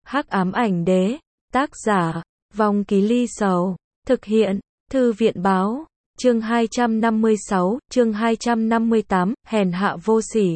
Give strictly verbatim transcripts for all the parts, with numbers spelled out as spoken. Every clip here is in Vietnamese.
Hắc ám ảnh đế, tác giả, Vong Ký Ly Sầu, thực hiện, Thư viện báo, chương hai trăm năm mươi sáu, chương hai trăm năm mươi tám, hèn hạ vô sỉ.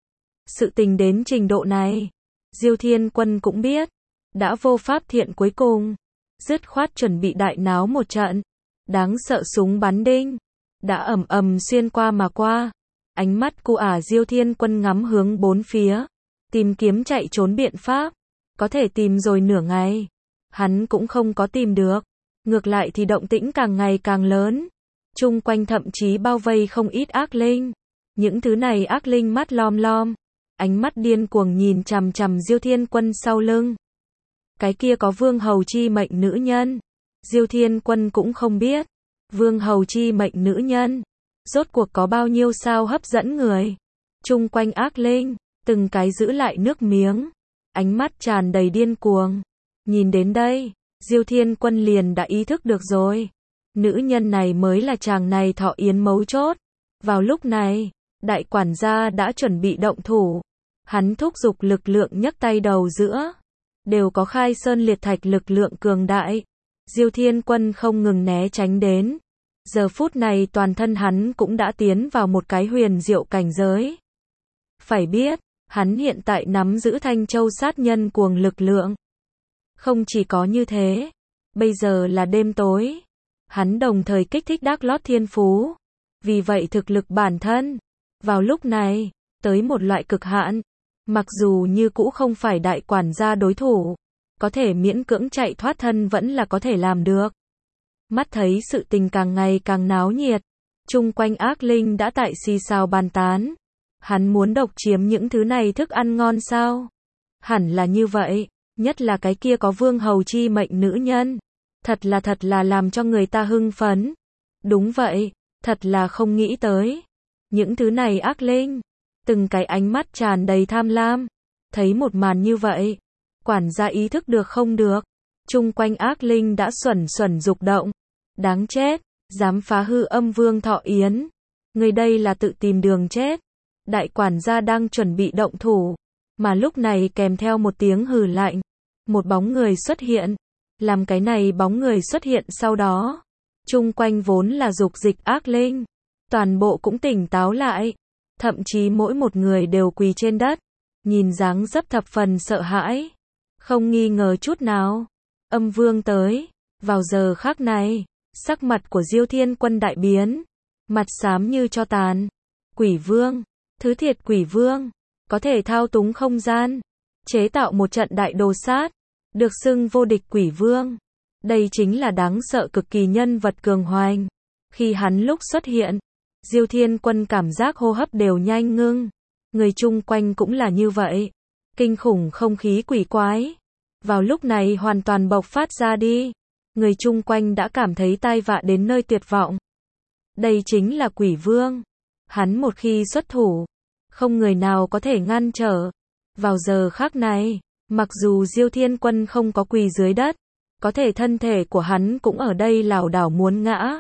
Sự tình đến trình độ này, Diêu Thiên Quân cũng biết, đã vô pháp thiện cuối cùng, dứt khoát chuẩn bị đại náo một trận, đáng sợ súng bắn đinh, đã ầm ầm xuyên qua mà qua, ánh mắt cu ả Diêu Thiên Quân ngắm hướng bốn phía, tìm kiếm chạy trốn biện pháp, có thể tìm rồi nửa ngày, hắn cũng không có tìm được, ngược lại thì động tĩnh càng ngày càng lớn, chung quanh thậm chí bao vây không ít ác linh, những thứ này ác linh mắt lom lom, ánh mắt điên cuồng nhìn chằm chằm Diêu Thiên Quân sau lưng. Cái kia có vương hầu chi mệnh nữ nhân, Diêu Thiên Quân cũng không biết, vương hầu chi mệnh nữ nhân, rốt cuộc có bao nhiêu sao hấp dẫn người. Chung quanh ác linh, từng cái giữ lại nước miếng, ánh mắt tràn đầy điên cuồng. Nhìn đến đây, Diêu Thiên Quân liền đã ý thức được rồi. Nữ nhân này mới là chàng này thọ yến mấu chốt. Vào lúc này, đại quản gia đã chuẩn bị động thủ. Hắn thúc giục lực lượng nhấc tay đầu giữa. Đều có khai sơn liệt thạch lực lượng cường đại. Diêu Thiên Quân không ngừng né tránh đến. Giờ phút này toàn thân hắn cũng đã tiến vào một cái huyền diệu cảnh giới. Phải biết, hắn hiện tại nắm giữ Thanh Châu sát nhân cuồng lực lượng. Không chỉ có như thế, bây giờ là đêm tối. Hắn đồng thời kích thích đắc lót thiên phú. Vì vậy thực lực bản thân, vào lúc này, tới một loại cực hạn. Mặc dù như cũ không phải đại quản gia đối thủ, có thể miễn cưỡng chạy thoát thân vẫn là có thể làm được. Mắt thấy sự tình càng ngày càng náo nhiệt, chung quanh ác linh đã tại xì xào bàn tán. Hắn muốn độc chiếm những thứ này thức ăn ngon sao? Hẳn là như vậy, nhất là cái kia có vương hầu chi mệnh nữ nhân. Thật là thật là làm cho người ta hưng phấn. Đúng vậy, thật là không nghĩ tới. Những thứ này ác linh, từng cái ánh mắt tràn đầy tham lam. Thấy một màn như vậy, quản gia ý thức được không được. Chung quanh ác linh đã xuẩn xuẩn dục động. Đáng chết, dám phá hư âm vương thọ yến. Người đây là tự tìm đường chết. Đại quản gia đang chuẩn bị động thủ, mà lúc này kèm theo một tiếng hừ lạnh, một bóng người xuất hiện. Làm cái này bóng người xuất hiện sau đó, chung quanh vốn là dục dịch ác linh, toàn bộ cũng tỉnh táo lại, thậm chí mỗi một người đều quỳ trên đất, nhìn dáng dấp thập phần sợ hãi, không nghi ngờ chút nào. Âm vương tới, vào giờ khắc này, sắc mặt của Diêu Thiên Quân đại biến, mặt xám như tro tàn. Quỷ vương, thứ thiệt quỷ vương, có thể thao túng không gian, chế tạo một trận đại đồ sát, được xưng vô địch quỷ vương. Đây chính là đáng sợ cực kỳ nhân vật cường hoành. Khi hắn lúc xuất hiện, Diêu Thiên Quân cảm giác hô hấp đều nhanh ngưng. Người chung quanh cũng là như vậy. Kinh khủng không khí quỷ quái. Vào lúc này hoàn toàn bộc phát ra đi. Người chung quanh đã cảm thấy tai vạ đến nơi tuyệt vọng. Đây chính là quỷ vương. Hắn một khi xuất thủ, không người nào có thể ngăn trở. Vào giờ khắc này, mặc dù Diêu Thiên Quân không có quỳ dưới đất, có thể thân thể của hắn cũng ở đây lảo đảo muốn ngã.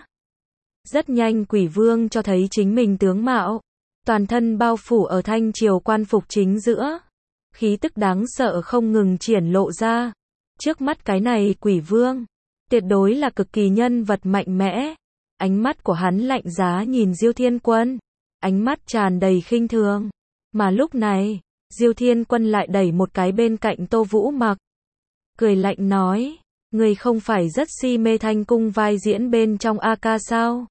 Rất nhanh quỷ vương cho thấy chính mình tướng mạo, toàn thân bao phủ ở thanh triều quan phục chính giữa. Khí tức đáng sợ không ngừng triển lộ ra. Trước mắt cái này quỷ vương, tuyệt đối là cực kỳ nhân vật mạnh mẽ. Ánh mắt của hắn lạnh giá nhìn Diêu Thiên Quân, ánh mắt tràn đầy khinh thường. Mà lúc này, Diêu Thiên Quân lại đẩy một cái bên cạnh Tô Vũ Mặc. Cười lạnh nói, người không phải rất si mê Thanh Cung vai diễn bên trong a ca sao?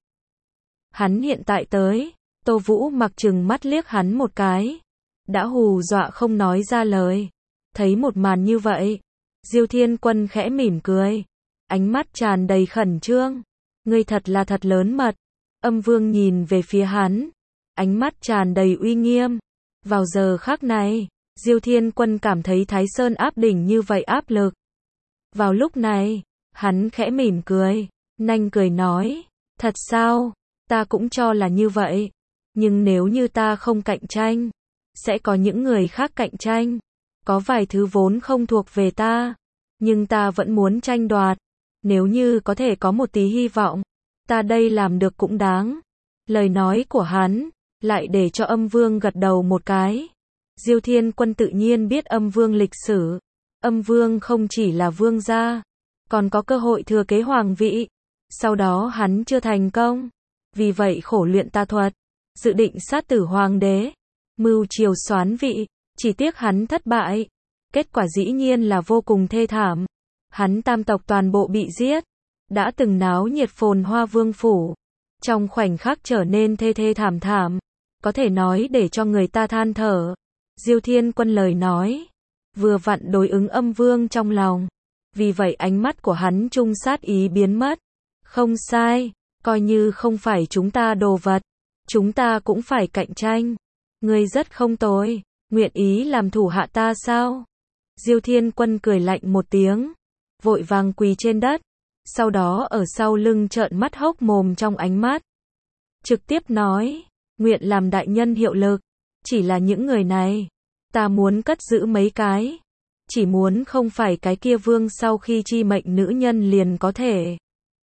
Hắn hiện tại tới, Tô Vũ Mặc trừng mắt liếc hắn một cái. Đã hù dọa không nói ra lời. Thấy một màn như vậy, Diêu Thiên Quân khẽ mỉm cười. Ánh mắt tràn đầy khẩn trương. Ngươi thật là thật lớn mật. Âm vương nhìn về phía hắn. Ánh mắt tràn đầy uy nghiêm. Vào giờ khắc này, Diêu Thiên Quân cảm thấy Thái Sơn áp đỉnh như vậy áp lực. Vào lúc này, hắn khẽ mỉm cười, nanh cười nói, thật sao, ta cũng cho là như vậy, nhưng nếu như ta không cạnh tranh, sẽ có những người khác cạnh tranh, có vài thứ vốn không thuộc về ta, nhưng ta vẫn muốn tranh đoạt, nếu như có thể có một tí hy vọng, ta đây làm được cũng đáng. Lời nói của hắn lại để cho âm vương gật đầu một cái. Diêu Thiên Quân tự nhiên biết âm vương lịch sử. Âm vương không chỉ là vương gia, còn có cơ hội thừa kế hoàng vị. Sau đó hắn chưa thành công, vì vậy khổ luyện tà thuật, dự định sát tử hoàng đế, mưu triều soán vị, chỉ tiếc hắn thất bại. Kết quả dĩ nhiên là vô cùng thê thảm. Hắn tam tộc toàn bộ bị giết, đã từng náo nhiệt phồn hoa vương phủ, trong khoảnh khắc trở nên thê thê thảm thảm, có thể nói để cho người ta than thở. Diêu Thiên Quân lời nói, vừa vặn đối ứng âm vương trong lòng, vì vậy ánh mắt của hắn trung sát ý biến mất. Không sai, coi như không phải chúng ta đồ vật, chúng ta cũng phải cạnh tranh. Ngươi rất không tồi, nguyện ý làm thủ hạ ta sao? Diêu Thiên Quân cười lạnh một tiếng, vội vàng quỳ trên đất, sau đó ở sau lưng trợn mắt hốc mồm trong ánh mắt. Trực tiếp nói, nguyện làm đại nhân hiệu lực, chỉ là những người này, ta muốn cất giữ mấy cái, chỉ muốn không phải cái kia vương sau khi chi mệnh nữ nhân liền có thể.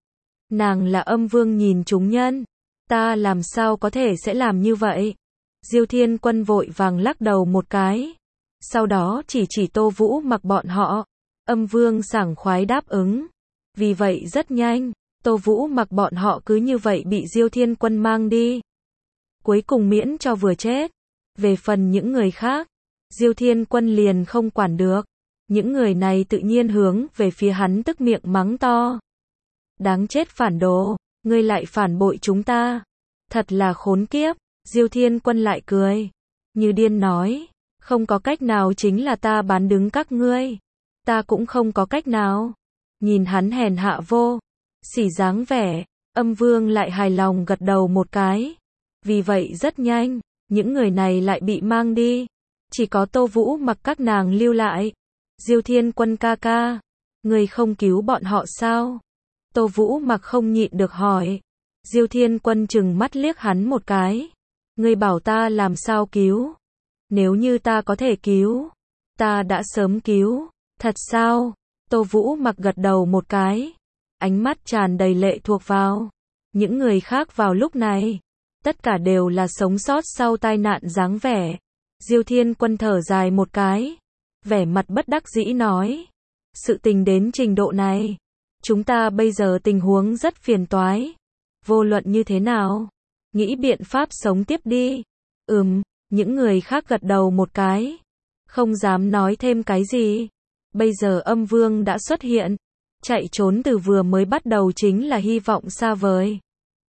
Nàng là âm vương nhìn chúng nhân, ta làm sao có thể sẽ làm như vậy? Diêu Thiên Quân vội vàng lắc đầu một cái, sau đó chỉ chỉ Tô Vũ Mặc bọn họ. Âm vương sảng khoái đáp ứng, vì vậy rất nhanh, Tô Vũ Mặc bọn họ cứ như vậy bị Diêu Thiên Quân mang đi. Cuối cùng miễn cho vừa chết. Về phần những người khác, Diêu Thiên Quân liền không quản được. Những người này tự nhiên hướng về phía hắn tức miệng mắng to. Đáng chết phản đồ, ngươi lại phản bội chúng ta. Thật là khốn kiếp. Diêu Thiên Quân lại cười, như điên nói, không có cách nào chính là ta bán đứng các ngươi. Ta cũng không có cách nào. Nhìn hắn hèn hạ vô sỉ dáng vẻ, âm vương lại hài lòng gật đầu một cái. Vì vậy rất nhanh, những người này lại bị mang đi. Chỉ có Tô Vũ Mặc các nàng lưu lại. Diêu Thiên Quân ca ca, ngươi không cứu bọn họ sao? Tô Vũ Mặc không nhịn được hỏi. Diêu Thiên Quân trừng mắt liếc hắn một cái. Ngươi bảo ta làm sao cứu? Nếu như ta có thể cứu, ta đã sớm cứu. Thật sao? Tô Vũ Mặc gật đầu một cái, ánh mắt tràn đầy lệ thuộc vào. Những người khác vào lúc này, tất cả đều là sống sót sau tai nạn dáng vẻ. Diêu Thiên Quân thở dài một cái, vẻ mặt bất đắc dĩ nói, sự tình đến trình độ này, chúng ta bây giờ tình huống rất phiền toái. Vô luận như thế nào, nghĩ biện pháp sống tiếp đi. Ừm, những người khác gật đầu một cái, không dám nói thêm cái gì. Bây giờ âm vương đã xuất hiện, chạy trốn từ vừa mới bắt đầu chính là hy vọng xa vời.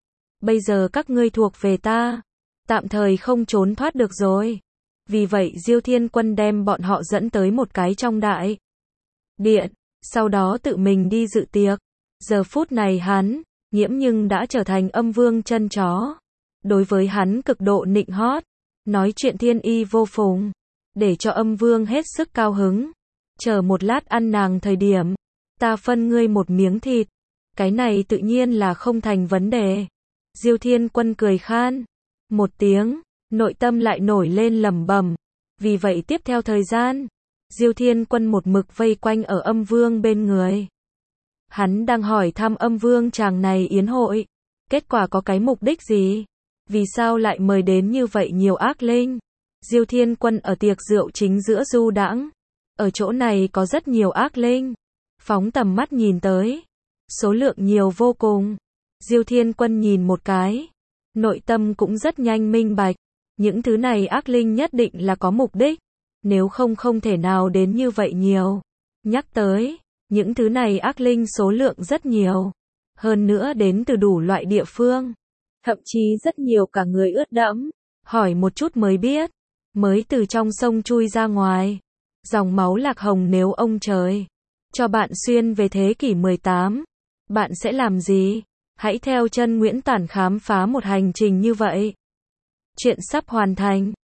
Bây giờ các ngươi thuộc về ta, tạm thời không trốn thoát được rồi. Vì vậy Diêu Thiên Quân đem bọn họ dẫn tới một cái trong đại điện, sau đó tự mình đi dự tiệc. Giờ phút này hắn, Nghiễm nhưng đã trở thành âm vương chân chó. Đối với hắn cực độ nịnh hót, nói chuyện thiên y vô phùng, để cho âm vương hết sức cao hứng. Chờ một lát ăn nàng thời điểm, ta phân ngươi một miếng thịt. Cái này tự nhiên là không thành vấn đề. Diêu Thiên Quân cười khan một tiếng, nội tâm lại nổi lên lẩm bẩm. Vì vậy tiếp theo thời gian, Diêu Thiên Quân một mực vây quanh ở âm vương bên người. Hắn đang hỏi thăm âm vương chàng này yến hội, kết quả có cái mục đích gì? Vì sao lại mời đến như vậy nhiều ác linh? Diêu Thiên Quân ở tiệc rượu chính giữa du đãng. Ở chỗ này có rất nhiều ác linh. Phóng tầm mắt nhìn tới, số lượng nhiều vô cùng. Diêu Thiên Quân nhìn một cái, nội tâm cũng rất nhanh minh bạch. Những thứ này ác linh nhất định là có mục đích, nếu không không thể nào đến như vậy nhiều. Nhắc tới, những thứ này ác linh số lượng rất nhiều, hơn nữa đến từ đủ loại địa phương, thậm chí rất nhiều cả người ướt đẫm. Hỏi một chút mới biết, mới từ trong sông chui ra ngoài. Dòng máu lạc hồng, nếu ông trời cho bạn xuyên về thế kỷ mười tám, bạn sẽ làm gì? Hãy theo chân Nguyễn Tản khám phá một hành trình như vậy. Chuyện sắp hoàn thành.